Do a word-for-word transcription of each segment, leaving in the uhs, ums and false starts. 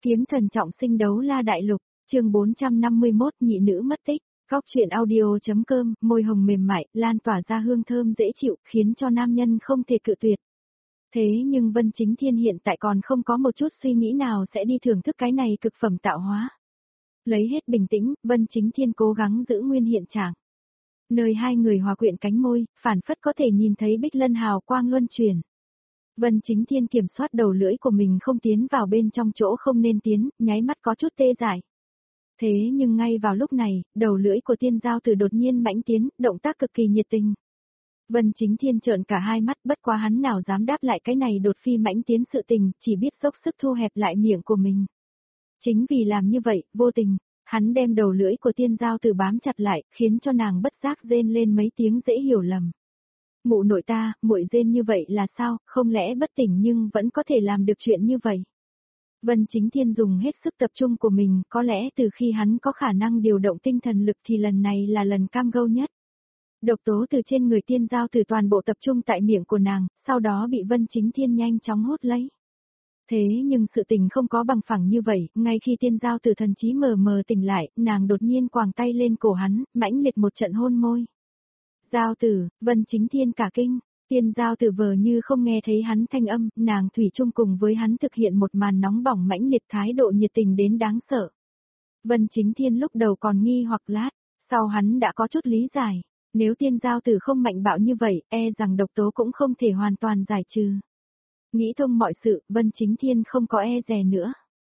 Kiếm thần trọng sinh đấu la đại lục, chương bốn trăm năm mươi mốt nhị nữ mất tích, góc truyện audio.com, môi hồng mềm mại, lan tỏa ra hương thơm dễ chịu, khiến cho nam nhân không thể cự tuyệt. Thế nhưng Vân Chính Thiên hiện tại còn không có một chút suy nghĩ nào sẽ đi thưởng thức cái này cực phẩm tạo hóa. Lấy hết bình tĩnh, Vân Chính Thiên cố gắng giữ nguyên hiện trạng. Nơi hai người hòa quyện cánh môi, phản phất có thể nhìn thấy bích lân hào quang luân chuyển. Vân Chính Thiên kiểm soát đầu lưỡi của mình không tiến vào bên trong chỗ không nên tiến, nháy mắt có chút tê dại. Thế nhưng ngay vào lúc này, đầu lưỡi của Tiên Giao Tử đột nhiên mãnh tiến, động tác cực kỳ nhiệt tình. Vân Chính Thiên trợn cả hai mắt, bất quá hắn nào dám đáp lại cái này đột phi mãnh tiến sự tình, chỉ biết dốc sức thu hẹp lại miệng của mình. Chính vì làm như vậy, vô tình, hắn đem đầu lưỡi của Tiên Giao Tử bám chặt lại, khiến cho nàng bất giác rên lên mấy tiếng dễ hiểu lầm. Mụ nội ta, muội rên như vậy là sao, không lẽ bất tỉnh nhưng vẫn có thể làm được chuyện như vậy. Vân Chính Thiên dùng hết sức tập trung của mình, có lẽ từ khi hắn có khả năng điều động tinh thần lực thì lần này là lần cam go nhất. Độc tố từ trên người Tiên Giao Tử toàn bộ tập trung tại miệng của nàng, sau đó bị Vân Chính Thiên nhanh chóng hút lấy. Thế nhưng sự tình không có bằng phẳng như vậy, ngay khi Tiên Giao Tử thần trí mờ mờ tỉnh lại, nàng đột nhiên quàng tay lên cổ hắn, mãnh liệt một trận hôn môi. Giao Tử, Vân Chính Thiên cả kinh, Tiên Giao Tử vờ như không nghe thấy hắn thanh âm, nàng thủy chung cùng với hắn thực hiện một màn nóng bỏng mãnh liệt thái độ nhiệt tình đến đáng sợ. Vân Chính Thiên lúc đầu còn nghi hoặc lát, sau hắn đã có chút lý giải, nếu Tiên Giao Tử không mạnh bạo như vậy, e rằng độc tố cũng không thể hoàn toàn giải trừ. Nghĩ thông mọi sự, Vân Chính Thiên không có e dè nữa.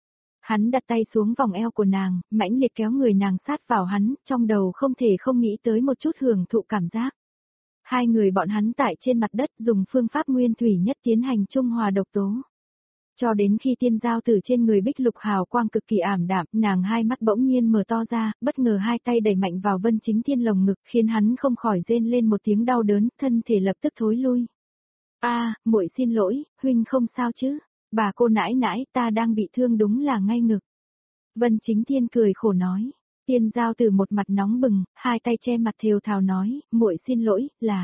Hắn đặt tay xuống vòng eo của nàng, mãnh liệt kéo người nàng sát vào hắn, trong đầu không thể không nghĩ tới một chút hưởng thụ cảm giác. Hai người bọn hắn tại trên mặt đất dùng phương pháp nguyên thủy nhất tiến hành trung hòa độc tố. Cho đến khi Tiên Giao Tử trên người bích lục hào quang cực kỳ ảm đạm, nàng hai mắt bỗng nhiên mở to ra, bất ngờ hai tay đẩy mạnh vào Vân Chính Thiên lồng ngực khiến hắn không khỏi rên lên một tiếng đau đớn, thân thể lập tức thối lui. A, muội xin lỗi, huynh không sao chứ? Bà cô nãi nãi, ta đang bị thương đúng là ngay ngực. Vân Chính Thiên cười khổ nói. Tiên Giao Tử một mặt nóng bừng, hai tay che mặt thều thào nói, muội xin lỗi, là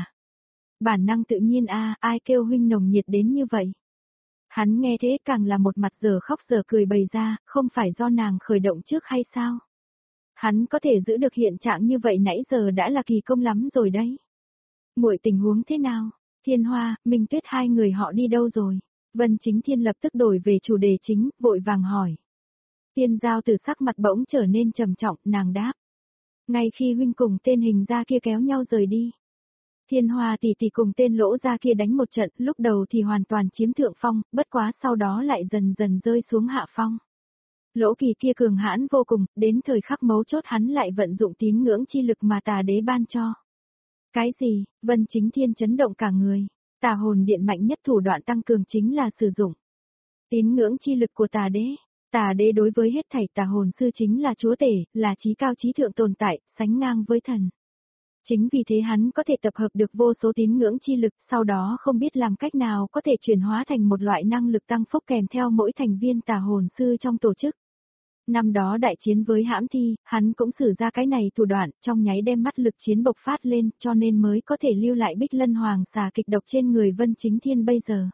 bản năng tự nhiên a, ai kêu huynh nồng nhiệt đến như vậy. Hắn nghe thế càng là một mặt giờ khóc giờ cười bày ra, không phải do nàng khởi động trước hay sao? Hắn có thể giữ được hiện trạng như vậy nãy giờ đã là kỳ công lắm rồi đấy. Muội tình huống thế nào? Thiên Hoa, Minh Tuyết hai người họ đi đâu rồi? Vân Chính Thiên lập tức đổi về chủ đề chính, vội vàng hỏi. Tiên Giao Tử sắc mặt bỗng trở nên trầm trọng, nàng đáp. Ngay khi huynh cùng tên hình gia kia kéo nhau rời đi. Thiên Hoa tỷ tỷ cùng tên lỗ gia kia đánh một trận, lúc đầu thì hoàn toàn chiếm thượng phong, bất quá sau đó lại dần dần rơi xuống hạ phong. Lỗ Kỳ kia cường hãn vô cùng, đến thời khắc mấu chốt hắn lại vận dụng tín ngưỡng chi lực mà Tà Đế ban cho. Cái gì? Vân Chính Thiên chấn động cả người. Tà hồn điện mạnh nhất thủ đoạn tăng cường chính là sử dụng tín ngưỡng chi lực của Tà Đế. Tà Đế đối với hết thảy tà hồn sư chính là chúa tể, là chí cao chí thượng tồn tại, sánh ngang với thần. Chính vì thế hắn có thể tập hợp được vô số tín ngưỡng chi lực, sau đó không biết làm cách nào có thể chuyển hóa thành một loại năng lực tăng phúc kèm theo mỗi thành viên tà hồn sư trong tổ chức. Năm đó đại chiến với hãm thi, hắn cũng sử ra cái này thủ đoạn, trong nháy đem mắt lực chiến bộc phát lên, cho nên mới có thể lưu lại bích lân hoàng xà kịch độc trên người Vân Chính Thiên bây giờ.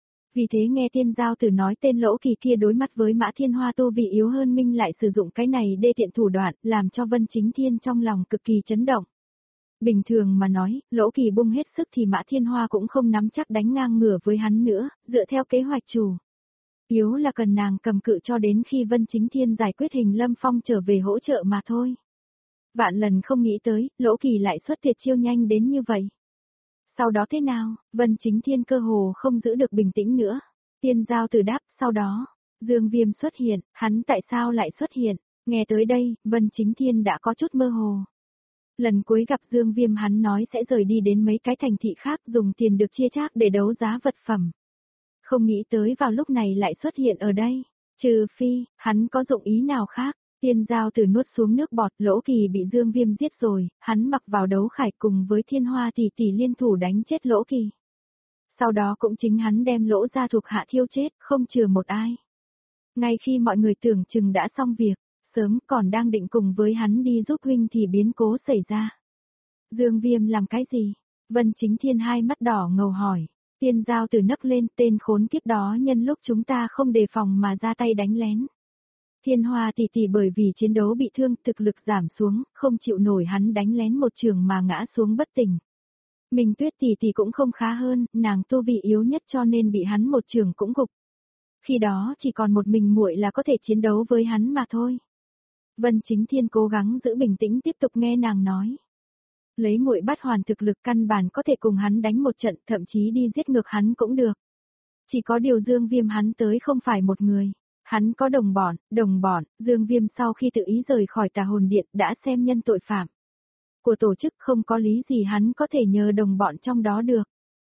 Vì thế nghe Tiên Giao Tử nói tên Lỗ Kỳ kia đối mặt với Mã Thiên Hoa tu vị yếu hơn Minh lại sử dụng cái này đê tiện thủ đoạn, làm cho Vân Chính Thiên trong lòng cực kỳ chấn động. Bình thường mà nói, Lỗ Kỳ bung hết sức thì Mã Thiên Hoa cũng không nắm chắc đánh ngang ngửa với hắn nữa, dựa theo kế hoạch chủ. Yếu là cần nàng cầm cự cho đến khi Vân Chính Thiên giải quyết Hình Lâm Phong trở về hỗ trợ mà thôi. Vạn lần không nghĩ tới, Lỗ Kỳ lại xuất tuyệt chiêu nhanh đến như vậy. Sau đó thế nào? Vân Chính Thiên cơ hồ không giữ được bình tĩnh nữa. Tiên Giao Tử đáp, sau đó, Dương Viêm xuất hiện, hắn tại sao lại xuất hiện? Nghe tới đây, Vân Chính Thiên đã có chút mơ hồ. Lần cuối gặp Dương Viêm hắn nói sẽ rời đi đến mấy cái thành thị khác dùng tiền được chia chác để đấu giá vật phẩm. Không nghĩ tới vào lúc này lại xuất hiện ở đây. Trừ phi, hắn có dụng ý nào khác. Tiên Giao Tử nuốt xuống nước bọt, Lỗ Kỳ bị Dương Viêm giết rồi, hắn mặc vào đấu khải cùng với Thiên Hoa tỷ tỷ liên thủ đánh chết Lỗ Kỳ. Sau đó cũng chính hắn đem Lỗ gia thuộc hạ thiêu chết, không chừa một ai. Ngay khi mọi người tưởng chừng đã xong việc, sớm còn đang định cùng với hắn đi giúp huynh thì biến cố xảy ra. Dương Viêm làm cái gì? Vân Chính Thiên hai mắt đỏ ngầu hỏi. Tiên Giao Tử nấc lên, tên khốn kiếp đó nhân lúc chúng ta không đề phòng mà ra tay đánh lén. Thiên Hoa tỷ tỷ bởi vì chiến đấu bị thương, thực lực giảm xuống, không chịu nổi hắn đánh lén một trường mà ngã xuống bất tỉnh. Minh Tuyết tỷ tỷ cũng không khá hơn, nàng tu vi yếu nhất cho nên bị hắn một trường cũng gục. Khi đó chỉ còn một mình muội là có thể chiến đấu với hắn mà thôi. Vân Chính Thiên cố gắng giữ bình tĩnh tiếp tục nghe nàng nói. Lấy muội bắt hoàn thực lực căn bản có thể cùng hắn đánh một trận, thậm chí đi giết ngược hắn cũng được. Chỉ có điều Dương Viêm hắn tới không phải một người. Hắn có đồng bọn, đồng bọn, Dương Viêm sau khi tự ý rời khỏi Tà Hồn Điện đã xem nhân tội phạm của tổ chức, không có lý gì hắn có thể nhờ đồng bọn trong đó được.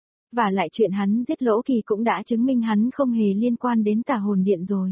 Và lại chuyện hắn giết Lỗ Kỳ cũng đã chứng minh hắn không hề liên quan đến Tà Hồn Điện rồi.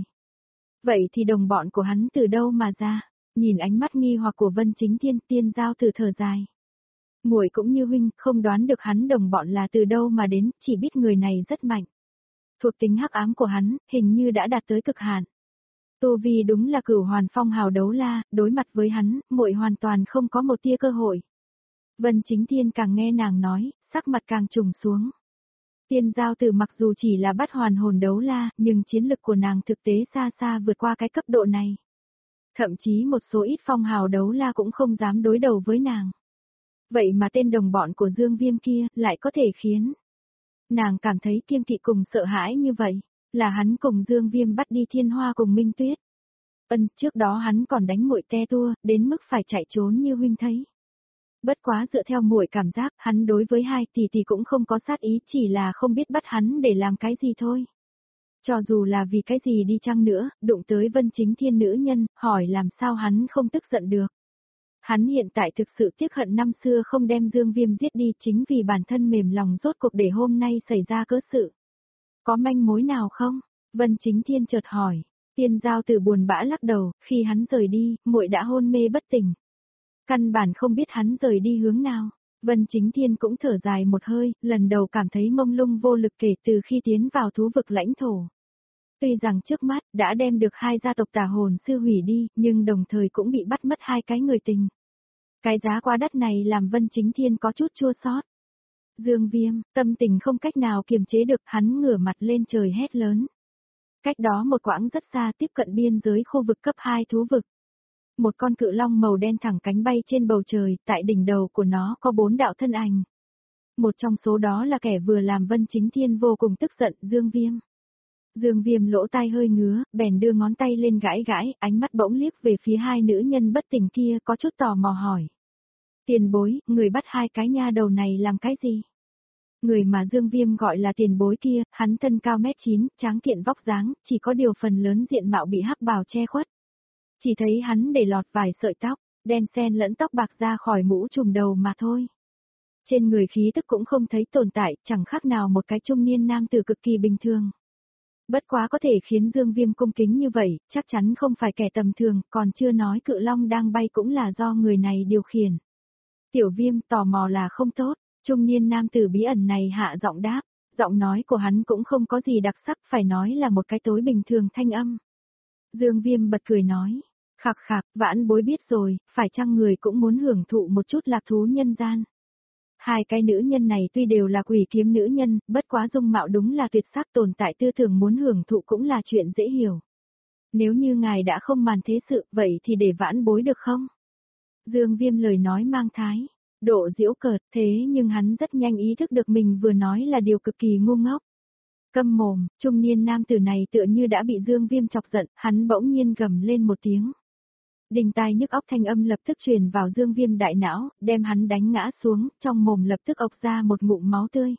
Vậy thì đồng bọn của hắn từ đâu mà ra? Nhìn ánh mắt nghi hoặc của Vân Chính Thiên, Tiên Giao Tử thở dài. Muội cũng như huynh, không đoán được hắn đồng bọn là từ đâu mà đến, chỉ biết người này rất mạnh. Thuộc tính hắc ám của hắn, hình như đã đạt tới cực hạn. Tu vi đúng là Cửu Hoàn Phong hào đấu la, đối mặt với hắn, muội hoàn toàn không có một tia cơ hội. Vân Chính Thiên càng nghe nàng nói, sắc mặt càng trùng xuống. Tiên Giao Tử mặc dù chỉ là bắt hoàn hồn đấu la, nhưng chiến lực của nàng thực tế xa xa vượt qua cái cấp độ này. Thậm chí một số ít phong hào đấu la cũng không dám đối đầu với nàng. Vậy mà tên đồng bọn của Dương Viêm kia lại có thể khiến nàng cảm thấy kiêng kỵ cùng sợ hãi như vậy, là hắn cùng Dương Viêm bắt đi Thiên Hoa cùng Minh Tuyết. Ân, trước đó hắn còn đánh muội te tua, đến mức phải chạy trốn như huynh thấy. Bất quá dựa theo muội cảm giác, hắn đối với hai tỷ tỷ cũng không có sát ý, chỉ là không biết bắt hắn để làm cái gì thôi. Cho dù là vì cái gì đi chăng nữa, đụng tới Vân Chính Thiên nữ nhân, hỏi làm sao hắn không tức giận được. Hắn hiện tại thực sự tiếc hận năm xưa không đem Dương Viêm giết đi, chính vì bản thân mềm lòng rốt cuộc để hôm nay xảy ra cớ sự. Có manh mối nào không? Vân Chính Thiên chợt hỏi. Tiên Giao Tử buồn bã lắc đầu, khi hắn rời đi, muội đã hôn mê bất tỉnh. Căn bản không biết hắn rời đi hướng nào. Vân Chính Thiên cũng thở dài một hơi, lần đầu cảm thấy mông lung vô lực kể từ khi tiến vào thú vực lãnh thổ. Tuy rằng trước mắt đã đem được hai gia tộc Tà Hồn sư hủy đi, nhưng đồng thời cũng bị bắt mất hai cái người tình. Cái giá quá đắt này làm Vân Chính Thiên có chút chua xót. Dương Viêm, tâm tình không cách nào kiềm chế được, hắn ngửa mặt lên trời hét lớn. Cách đó một quãng rất xa tiếp cận biên giới khu vực cấp hai thú vực. Một con cự long màu đen thẳng cánh bay trên bầu trời, tại đỉnh đầu của nó có bốn đạo thân ảnh. Một trong số đó là kẻ vừa làm Vân Chính Thiên vô cùng tức giận, Dương Viêm. Dương Viêm lỗ tai hơi ngứa, bèn đưa ngón tay lên gãi gãi, ánh mắt bỗng liếc về phía hai nữ nhân bất tỉnh kia, có chút tò mò hỏi. Tiền bối, người bắt hai cái nha đầu này làm cái gì? Người mà Dương Viêm gọi là tiền bối kia, hắn thân cao mét chín, tráng kiện vóc dáng, chỉ có điều phần lớn diện mạo bị hắc bào che khuất. Chỉ thấy hắn để lọt vài sợi tóc, đen xen lẫn tóc bạc ra khỏi mũ trùm đầu mà thôi. Trên người khí tức cũng không thấy tồn tại, chẳng khác nào một cái trung niên nam tử cực kỳ bình thường. Bất quá có thể khiến Dương Viêm cung kính như vậy, chắc chắn không phải kẻ tầm thường, còn chưa nói cự long đang bay cũng là do người này điều khiển. Tiểu Viêm tò mò là không tốt, trung niên nam tử bí ẩn này hạ giọng đáp, giọng nói của hắn cũng không có gì đặc sắc, phải nói là một cái tối bình thường thanh âm. Dương Viêm bật cười nói, khạc khạc, vãn bối biết rồi, phải chăng người cũng muốn hưởng thụ một chút lạc thú nhân gian. Hai cái nữ nhân này tuy đều là quỷ kiếm nữ nhân, bất quá dung mạo đúng là tuyệt sắc, tồn tại tư tưởng muốn hưởng thụ cũng là chuyện dễ hiểu. Nếu như ngài đã không màn thế sự, vậy thì để vãn bối được không? Dương Viêm lời nói mang thái độ giễu cợt, thế nhưng hắn rất nhanh ý thức được mình vừa nói là điều cực kỳ ngu ngốc. Câm mồm, trung niên nam tử này tựa như đã bị Dương Viêm chọc giận, hắn bỗng nhiên gầm lên một tiếng. Đinh tai nhức óc thanh âm lập tức truyền vào Dương Viêm đại não, đem hắn đánh ngã xuống, trong mồm lập tức ộc ra một ngụm máu tươi.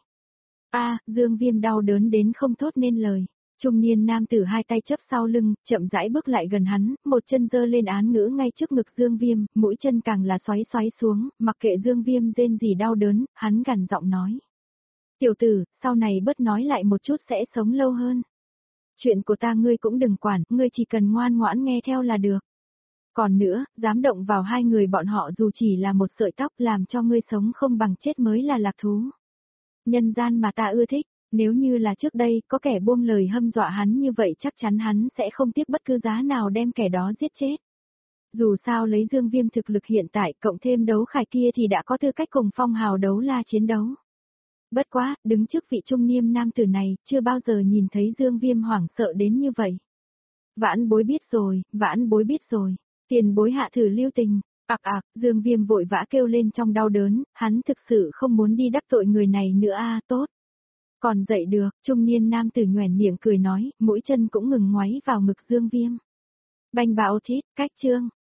A, Dương Viêm đau đớn đến không thốt nên lời. Trung niên nam tử hai tay chấp sau lưng, chậm rãi bước lại gần hắn, một chân giơ lên án ngữ ngay trước ngực Dương Viêm, mũi chân càng là xoáy xoáy xuống, mặc kệ Dương Viêm rên gì đau đớn, hắn gằn giọng nói. Tiểu tử, sau này bớt nói lại một chút sẽ sống lâu hơn. Chuyện của ta ngươi cũng đừng quản, ngươi chỉ cần ngoan ngoãn nghe theo là được. Còn nữa, dám động vào hai người bọn họ dù chỉ là một sợi tóc làm cho ngươi sống không bằng chết mới là lạc thú. Nhân gian mà ta ưa thích, nếu như là trước đây có kẻ buông lời hâm dọa hắn như vậy chắc chắn hắn sẽ không tiếc bất cứ giá nào đem kẻ đó giết chết. Dù sao lấy Dương Viêm thực lực hiện tại cộng thêm đấu khải kia thì đã có tư cách cùng phong hào đấu la chiến đấu. Bất quá, đứng trước vị trung niên nam tử này, chưa bao giờ nhìn thấy Dương Viêm hoảng sợ đến như vậy. Vãn bối biết rồi, vãn bối biết rồi. Tiền bối hạ thử lưu tình. Ặc ặc, Dương Viêm vội vã kêu lên trong đau đớn, hắn thực sự không muốn đi đắc tội người này nữa a, tốt. Còn dậy được, trung niên nam tử nhoẻn miệng cười nói, mũi chân cũng ngừng ngoáy vào ngực Dương Viêm. Banh bạo thít, cách chương.